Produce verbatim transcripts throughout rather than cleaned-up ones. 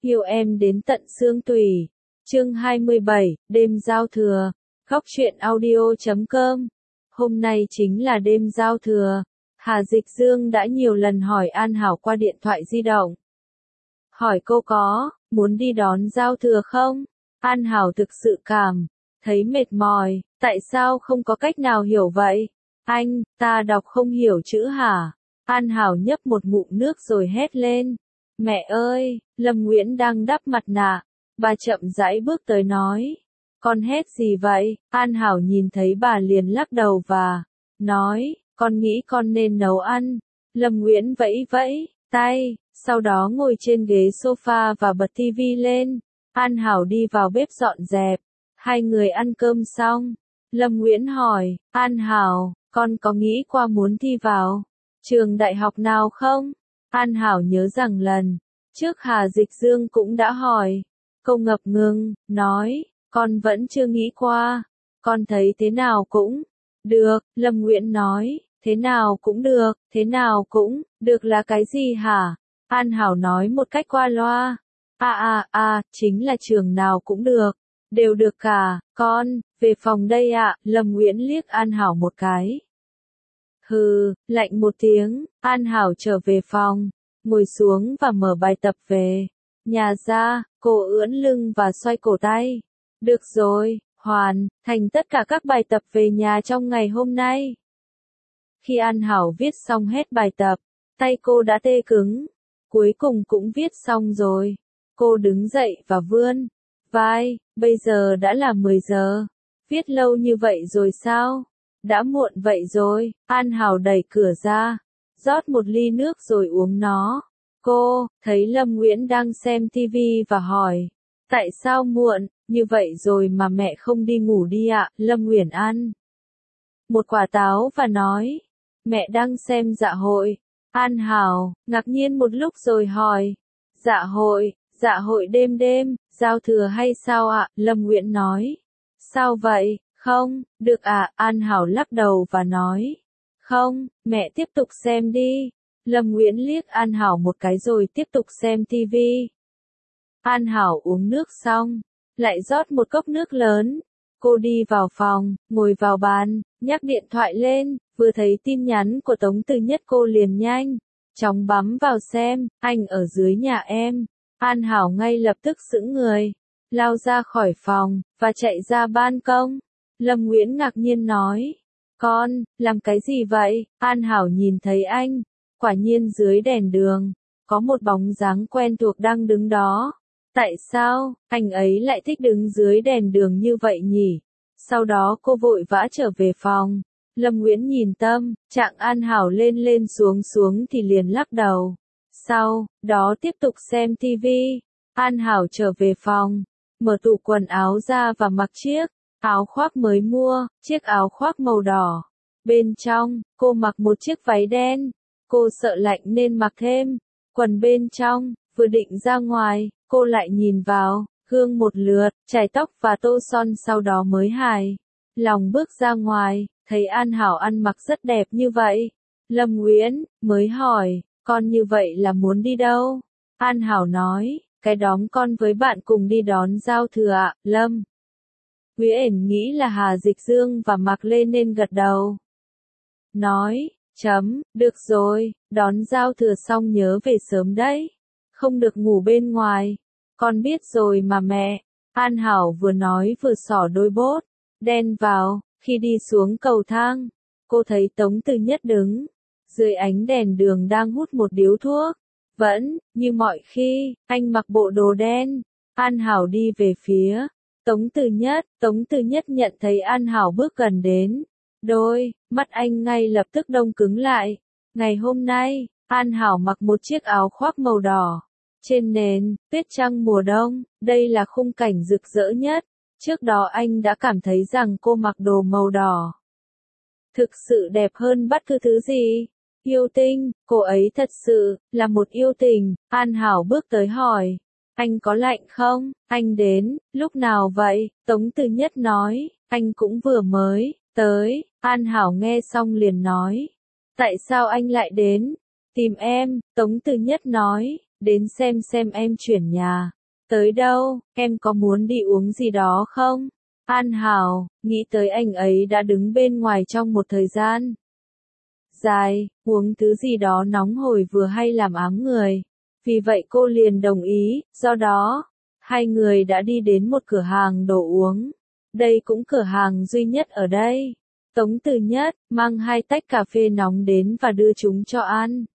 yêu em đến tận xương tủy. Chương hai mươi bảy, đêm giao thừa. Góc truyện audio chấm com. Hôm nay chính là đêm giao thừa. Hà Dịch Dương đã nhiều lần hỏi An Hảo qua điện thoại di động. Hỏi cô có muốn đi đón giao thừa không? An Hảo thực sự cảm thấy mệt mỏi, tại sao không có cách nào hiểu vậy? Anh, ta đọc không hiểu chữ hả? An Hảo nhấp một ngụm nước rồi hét lên. Mẹ ơi, Lâm Nguyễn đang đắp mặt nạ. Bà chậm rãi bước tới nói. Con hét gì vậy? An Hảo nhìn thấy bà liền lắc đầu và nói, con nghĩ con nên nấu ăn. Lâm Nguyễn vẫy vẫy tay, sau đó ngồi trên ghế sofa và bật tivi lên. An Hảo đi vào bếp dọn dẹp. Hai người ăn cơm xong. Lâm Nguyễn hỏi, An Hảo, con có nghĩ qua muốn thi vào trường đại học nào không? An Hảo nhớ rằng lần trước Hà Dịch Dương cũng đã hỏi. Cô ngập ngừng, nói, con vẫn chưa nghĩ qua. Con thấy thế nào cũng được, Lâm Nguyễn nói, thế nào cũng được, thế nào cũng được là cái gì hả? An Hảo nói một cách qua loa. À à à, chính là trường nào cũng được, đều được cả, con, về phòng đây ạ, Lâm Nguyễn liếc An Hảo một cái. Hừ, lạnh một tiếng, An Hảo trở về phòng, ngồi xuống và mở bài tập về. Nhà ra, cô ưỡn lưng và xoay cổ tay. Được rồi, hoàn thành tất cả các bài tập về nhà trong ngày hôm nay. Khi An Hảo viết xong hết bài tập, tay cô đã tê cứng. Cuối cùng cũng viết xong rồi. Cô đứng dậy và vươn vai, bây giờ đã là mười giờ. Viết lâu như vậy rồi sao? Đã muộn vậy rồi. An Hảo đẩy cửa ra, rót một ly nước rồi uống nó. Cô thấy Lâm Nguyễn đang xem tivi và hỏi, tại sao muộn như vậy rồi mà mẹ không đi ngủ đi ạ? Lâm Nguyễn ăn một quả táo và nói, mẹ đang xem dạ hội. An Hảo ngạc nhiên một lúc rồi hỏi, dạ hội, dạ hội đêm đêm, giao thừa hay sao ạ? Lâm Nguyễn nói, sao vậy, không, được ạ? An Hảo lắc đầu và nói, không, mẹ tiếp tục xem đi. Lâm Nguyễn liếc An Hảo một cái rồi tiếp tục xem tivi. An Hảo uống nước xong, lại rót một cốc nước lớn. Cô đi vào phòng, ngồi vào bàn, nhắc điện thoại lên, vừa thấy tin nhắn của Tống Từ Nhất cô liền nhanh chóng bấm vào xem, anh ở dưới nhà em. An Hảo ngay lập tức sững người, lao ra khỏi phòng, và chạy ra ban công. Lâm Nguyễn ngạc nhiên nói, con, làm cái gì vậy? An Hảo nhìn thấy anh, quả nhiên dưới đèn đường, có một bóng dáng quen thuộc đang đứng đó. Tại sao, anh ấy lại thích đứng dưới đèn đường như vậy nhỉ? Sau đó cô vội vã trở về phòng. Lâm Nguyễn nhìn tâm trạng An Hảo lên lên xuống xuống thì liền lắc đầu. Sau đó tiếp tục xem tivi. An Hảo trở về phòng, mở tủ quần áo ra và mặc chiếc áo khoác mới mua, chiếc áo khoác màu đỏ. Bên trong, cô mặc một chiếc váy đen. Cô sợ lạnh nên mặc thêm quần bên trong. Vừa định ra ngoài, cô lại nhìn vào gương một lượt, chải tóc và tô son, sau đó mới hài lòng bước ra ngoài, thấy An Hảo ăn mặc rất đẹp như vậy. Lâm Nguyễn mới hỏi, con như vậy là muốn đi đâu? An Hảo nói, cái đón con với bạn cùng đi đón giao thừa ạ. Lâm Nguyễn nghĩ là Hà Dịch Dương và Mạc Lê nên gật đầu. Nói, chấm, được rồi, đón giao thừa xong nhớ về sớm đấy. Không được ngủ bên ngoài. Con biết rồi mà mẹ. An Hảo vừa nói vừa xỏ đôi bốt đen vào. Khi đi xuống cầu thang, cô thấy Tống Từ Nhất đứng dưới ánh đèn đường đang hút một điếu thuốc. Vẫn như mọi khi, anh mặc bộ đồ đen. An Hảo đi về phía Tống Từ Nhất. Tống Từ Nhất nhận thấy An Hảo bước gần đến, đôi mắt anh ngay lập tức đông cứng lại. Ngày hôm nay, An Hảo mặc một chiếc áo khoác màu đỏ trên nền tuyết trắng mùa đông. Đây là khung cảnh rực rỡ nhất. Trước đó anh đã cảm thấy rằng cô mặc đồ màu đỏ thực sự đẹp hơn bất cứ thứ gì. Yêu tinh, cô ấy thật sự là một yêu tình. An Hảo bước tới hỏi, anh có lạnh không? Anh đến lúc nào vậy? Tống Từ Nhất nói, anh cũng vừa mới tới. An Hảo nghe xong liền nói, tại sao anh lại đến tìm em? Tống Từ Nhất nói, đến xem xem em chuyển nhà. Tới đâu, em có muốn đi uống gì đó không? An Hảo, nghĩ tới anh ấy đã đứng bên ngoài trong một thời gian dài, uống thứ gì đó nóng hổi vừa hay làm ám người. Vì vậy cô liền đồng ý, do đó, hai người đã đi đến một cửa hàng đồ uống. Đây cũng cửa hàng duy nhất ở đây. Tống Từ Nhất mang hai tách cà phê nóng đến và đưa chúng cho An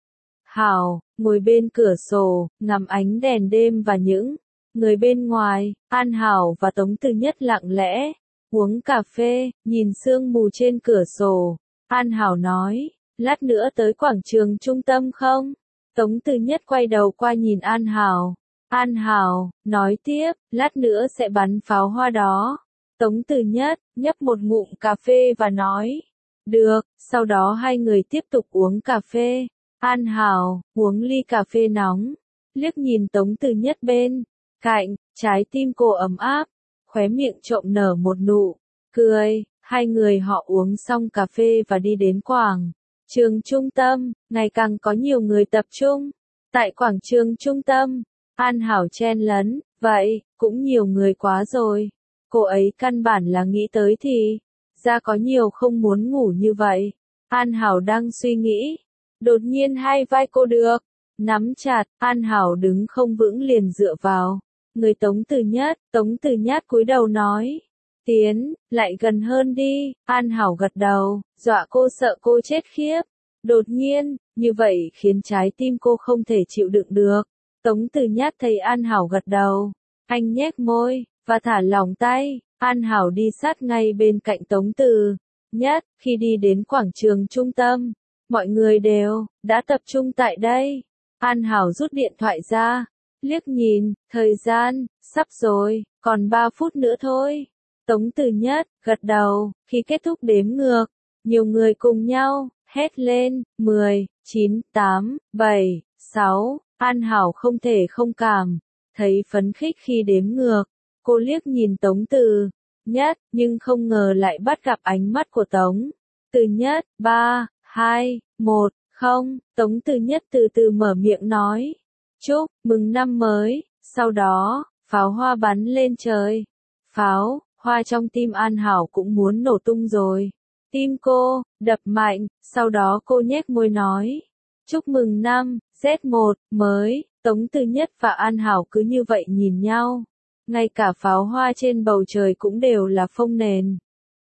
Hảo, ngồi bên cửa sổ, ngắm ánh đèn đêm và những người bên ngoài. An Hảo và Tống Từ Nhất lặng lẽ uống cà phê, nhìn sương mù trên cửa sổ. An Hảo nói, lát nữa tới quảng trường trung tâm không? Tống Từ Nhất quay đầu qua nhìn An Hảo. An Hảo nói tiếp, lát nữa sẽ bắn pháo hoa đó. Tống Từ Nhất nhấp một ngụm cà phê và nói, được. Sau đó hai người tiếp tục uống cà phê. An Hảo uống ly cà phê nóng, liếc nhìn Tống Từ Nhất bên cạnh, trái tim cô ấm áp, khóe miệng trộm nở một nụ cười. Hai người họ uống xong cà phê và đi đến quảng trường trung tâm, ngày càng có nhiều người tập trung. Tại quảng trường trung tâm, An Hảo chen lấn, vậy, cũng nhiều người quá rồi. Cô ấy căn bản là nghĩ tới thì, ra có nhiều không muốn ngủ như vậy. An Hảo đang suy nghĩ, đột nhiên hai vai cô được nắm chặt. An Hảo đứng không vững liền dựa vào người Tống Từ Nhất. Tống Từ Nhất cúi đầu nói, tiến lại gần hơn đi. An Hảo gật đầu, dọa cô sợ cô chết khiếp. Đột nhiên, như vậy khiến trái tim cô không thể chịu đựng được. Tống Từ Nhất thấy An Hảo gật đầu, anh nhếch môi và thả lỏng tay. An Hảo đi sát ngay bên cạnh Tống Từ Nhất. Khi đi đến quảng trường trung tâm, mọi người đều đã tập trung tại đây. An Hảo rút điện thoại ra, liếc nhìn, thời gian sắp rồi, còn ba phút nữa thôi. Tống Từ Nhất gật đầu. Khi kết thúc đếm ngược, nhiều người cùng nhau hét lên, mười, chín, tám, bảy, sáu. An Hảo không thể không cảm thấy phấn khích khi đếm ngược. Cô liếc nhìn Tống Từ Nhất, nhưng không ngờ lại bắt gặp ánh mắt của Tống Từ Nhất. ba, hai, một, không. Tống Từ Nhất từ từ mở miệng nói, chúc mừng năm mới. Sau đó, pháo hoa bắn lên trời. Pháo hoa trong tim An Hảo cũng muốn nổ tung rồi. Tim cô đập mạnh, sau đó cô nhếch môi nói, chúc mừng năm Z một mới. Tống Từ Nhất và An Hảo cứ như vậy nhìn nhau. Ngay cả pháo hoa trên bầu trời cũng đều là phông nền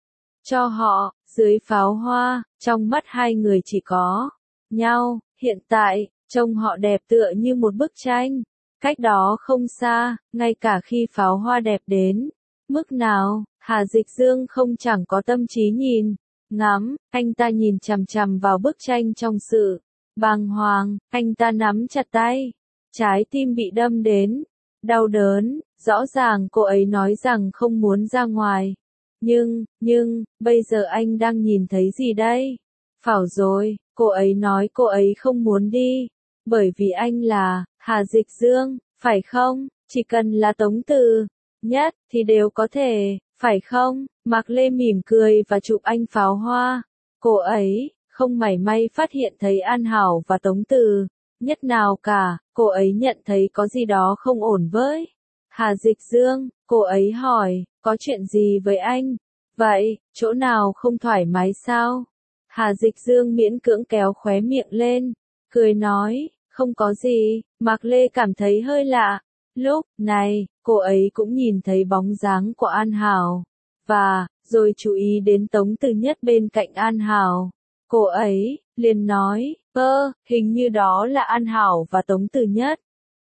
cho họ. Dưới pháo hoa, trong mắt hai người chỉ có nhau. Hiện tại, trông họ đẹp tựa như một bức tranh. Cách đó không xa, ngay cả khi pháo hoa đẹp đến mức nào, Hà Dịch Dương không chẳng có tâm trí nhìn ngắm. Anh ta nhìn chằm chằm vào bức tranh trong sự bàng hoàng. Anh ta nắm chặt tay, trái tim bị đâm đến đau đớn. Rõ ràng cô ấy nói rằng không muốn ra ngoài. Nhưng, nhưng, bây giờ anh đang nhìn thấy gì đây? Phảo rồi, cô ấy nói cô ấy không muốn đi. Bởi vì anh là Hà Dịch Dương, phải không? Chỉ cần là Tống Từ Nhất thì đều có thể, phải không? Mạc Lê mỉm cười và chụp anh pháo hoa. Cô ấy không mảy may phát hiện thấy An Hảo và Tống Từ Nhất nào cả. Cô ấy nhận thấy có gì đó không ổn với Hà Dịch Dương. Cô ấy hỏi, có chuyện gì với anh? Vậy, chỗ nào không thoải mái sao? Hà Dịch Dương miễn cưỡng kéo khóe miệng lên, cười nói, không có gì. Mạc Lê cảm thấy hơi lạ. Lúc này, cô ấy cũng nhìn thấy bóng dáng của An Hảo, và, rồi chú ý đến Tống Từ Nhất bên cạnh An Hảo. Cô ấy liền nói, ơ, hình như đó là An Hảo và Tống Từ Nhất.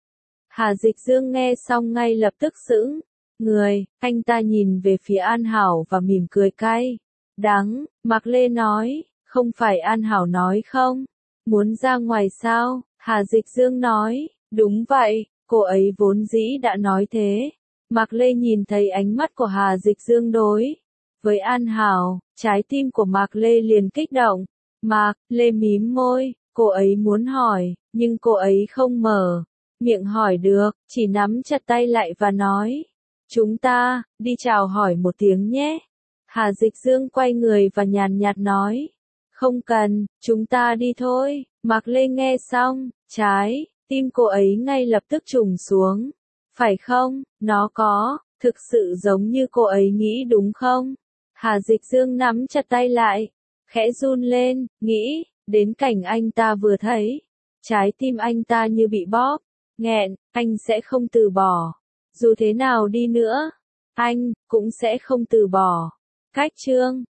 Hà Dịch Dương nghe xong ngay lập tức sững người. Anh ta nhìn về phía An Hảo và mỉm cười cay đắng. Mạc Lê nói, không phải An Hảo nói không? Muốn ra ngoài sao? Hà Dịch Dương nói, đúng vậy, cô ấy vốn dĩ đã nói thế. Mạc Lê nhìn thấy ánh mắt của Hà Dịch Dương đối với An Hảo, trái tim của Mạc Lê liền kích động. Mạc Lê mím môi, cô ấy muốn hỏi, nhưng cô ấy không mở miệng hỏi được, chỉ nắm chặt tay lại và nói, chúng ta đi chào hỏi một tiếng nhé. Hà Dịch Dương quay người và nhàn nhạt nói, không cần, chúng ta đi thôi. Mạc Lê nghe xong, trái Tim cô ấy ngay lập tức trùng xuống. Phải không, nó có, thực sự giống như cô ấy nghĩ đúng không? Hà Dịch Dương nắm chặt tay lại, khẽ run lên, nghĩ, đến cảnh anh ta vừa thấy. Trái tim anh ta như bị bóp, nghẹn, anh sẽ không từ bỏ. Dù thế nào đi nữa, anh, cũng sẽ không từ bỏ. Cách chương